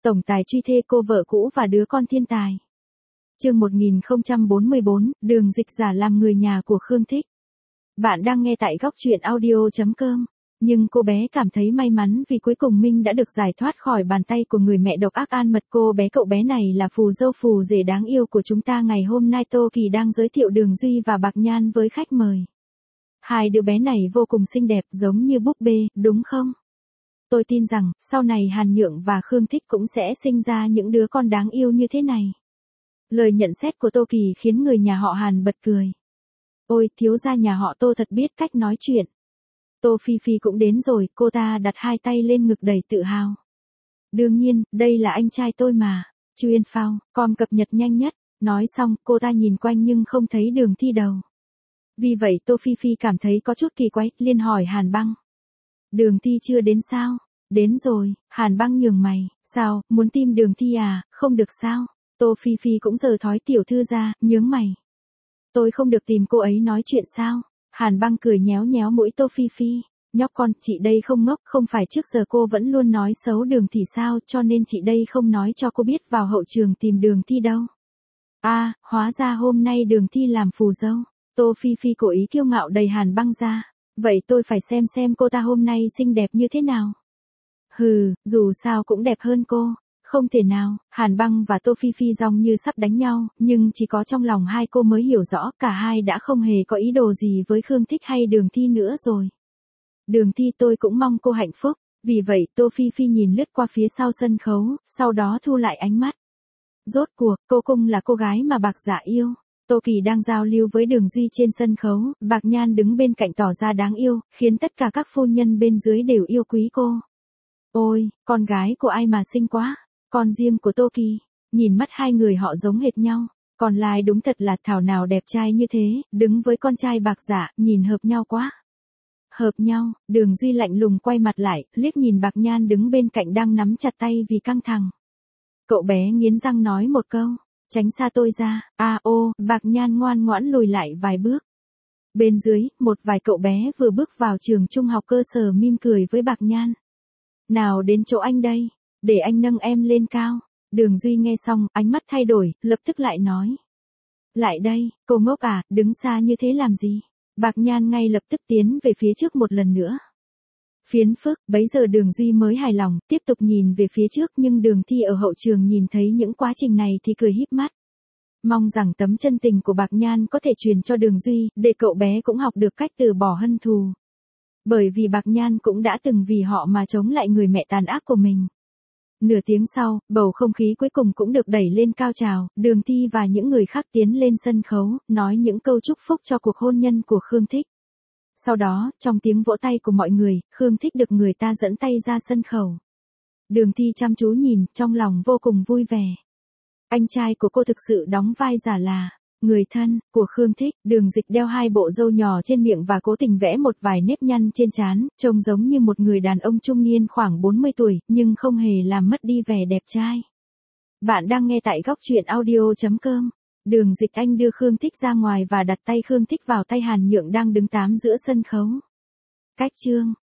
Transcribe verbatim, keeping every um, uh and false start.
Tổng tài truy thê cô vợ cũ và đứa con thiên tài. Chương một nghìn không trăm bốn mươi bốn, Đường Dịch giả làm người nhà của Khương Thích. Bạn đang nghe tại góc truyện audio chấm com. Nhưng cô bé cảm thấy may mắn vì cuối cùng Minh đã được giải thoát khỏi bàn tay của người mẹ độc ác An Mật. Cô bé cậu bé này là phù dâu phù rể đáng yêu của chúng ta. Ngày hôm nay Tô Kỳ đang giới thiệu Đường Duy và Bạc Nhan với khách mời. Hai đứa bé này vô cùng xinh đẹp giống như búp bê, đúng không? Tôi tin rằng, sau này Hàn Nhượng và Khương Thích cũng sẽ sinh ra những đứa con đáng yêu như thế này. Lời nhận xét của Tô Kỳ khiến người nhà họ Hàn bật cười. Ôi, thiếu gia nhà họ Tô thật biết cách nói chuyện. Tô Phi Phi cũng đến rồi, cô ta đặt hai tay lên ngực đầy tự hào. Đương nhiên, đây là anh trai tôi mà. Chuyên phao, com cập nhật nhanh nhất. Nói xong, cô ta nhìn quanh nhưng không thấy Đường Thi đâu. Vì vậy Tô Phi Phi cảm thấy có chút kỳ quái, liền hỏi Hàn Băng. Đường Thi chưa đến sao? Đến rồi, Hàn Băng nhường mày. Sao, muốn tìm Đường Thi à, không được sao? Tô Phi Phi cũng giở thói tiểu thư ra, nhướng mày. Tôi không được tìm cô ấy nói chuyện sao? Hàn Băng cười nhéo nhéo mũi Tô Phi Phi. Nhóc con, chị đây không ngốc, không phải trước giờ cô vẫn luôn nói xấu Đường thì sao, cho nên chị đây không nói cho cô biết vào hậu trường tìm Đường Thi đâu. À, hóa ra hôm nay Đường Thi làm phù dâu. Tô Phi Phi cố ý kiêu ngạo đầy Hàn Băng ra. Vậy tôi phải xem xem cô ta hôm nay xinh đẹp như thế nào. Hừ, dù sao cũng đẹp hơn cô. Không thể nào, Hàn Băng và Tô Phi Phi giống như sắp đánh nhau, nhưng chỉ có trong lòng hai cô mới hiểu rõ cả hai đã không hề có ý đồ gì với Khương Thích hay Đường Thi nữa rồi. Đường Thi tôi cũng mong cô hạnh phúc, vì vậy Tô Phi Phi nhìn lướt qua phía sau sân khấu, sau đó thu lại ánh mắt. Rốt cuộc, cô cũng là cô gái mà Bạc Dạ yêu. Tô Kỳ đang giao lưu với Đường Duy trên sân khấu, Bạc Nhan đứng bên cạnh tỏ ra đáng yêu, khiến tất cả các phu nhân bên dưới đều yêu quý cô. Ôi, con gái của ai mà xinh quá, con riêng của Tô Kỳ. Nhìn mắt hai người họ giống hệt nhau, còn lai đúng thật là thảo nào đẹp trai như thế, đứng với con trai Bạc Dạ, nhìn hợp nhau quá. Hợp nhau, Đường Duy lạnh lùng quay mặt lại, liếc nhìn Bạc Nhan đứng bên cạnh đang nắm chặt tay vì căng thẳng. Cậu bé nghiến răng nói một câu. Tránh xa tôi ra, a ô, Bạc Nhan ngoan ngoãn lùi lại vài bước. Bên dưới, một vài cậu bé vừa bước vào trường trung học cơ sở mỉm cười với Bạc Nhan. Nào đến chỗ anh đây, để anh nâng em lên cao. Đường Duy nghe xong, ánh mắt thay đổi, lập tức lại nói. Lại đây, cô ngốc à, đứng xa như thế làm gì? Bạc Nhan ngay lập tức tiến về phía trước một lần nữa. Phiến phức, bấy giờ Đường Duy mới hài lòng, tiếp tục nhìn về phía trước nhưng Đường Thi ở hậu trường nhìn thấy những quá trình này thì cười híp mắt. Mong rằng tấm chân tình của Bạc Nhan có thể truyền cho Đường Duy, để cậu bé cũng học được cách từ bỏ hận thù. Bởi vì Bạc Nhan cũng đã từng vì họ mà chống lại người mẹ tàn ác của mình. Nửa tiếng sau, bầu không khí cuối cùng cũng được đẩy lên cao trào, Đường Thi và những người khác tiến lên sân khấu, nói những câu chúc phúc cho cuộc hôn nhân của Khương Thích. Sau đó, trong tiếng vỗ tay của mọi người, Khương Thích được người ta dẫn tay ra sân khấu. Đường Thi chăm chú nhìn, trong lòng vô cùng vui vẻ. Anh trai của cô thực sự đóng vai giả là người thân của Khương Thích. Đường Dịch đeo hai bộ râu nhỏ trên miệng và cố tình vẽ một vài nếp nhăn trên trán, trông giống như một người đàn ông trung niên khoảng bốn mươi tuổi, nhưng không hề làm mất đi vẻ đẹp trai. Bạn đang nghe tại góc truyện audio chấm com. Đường Dịch Anh đưa Khương Thích ra ngoài và đặt tay Khương Thích vào tay Hàn Nhượng đang đứng tám giữa sân khấu. Cách chương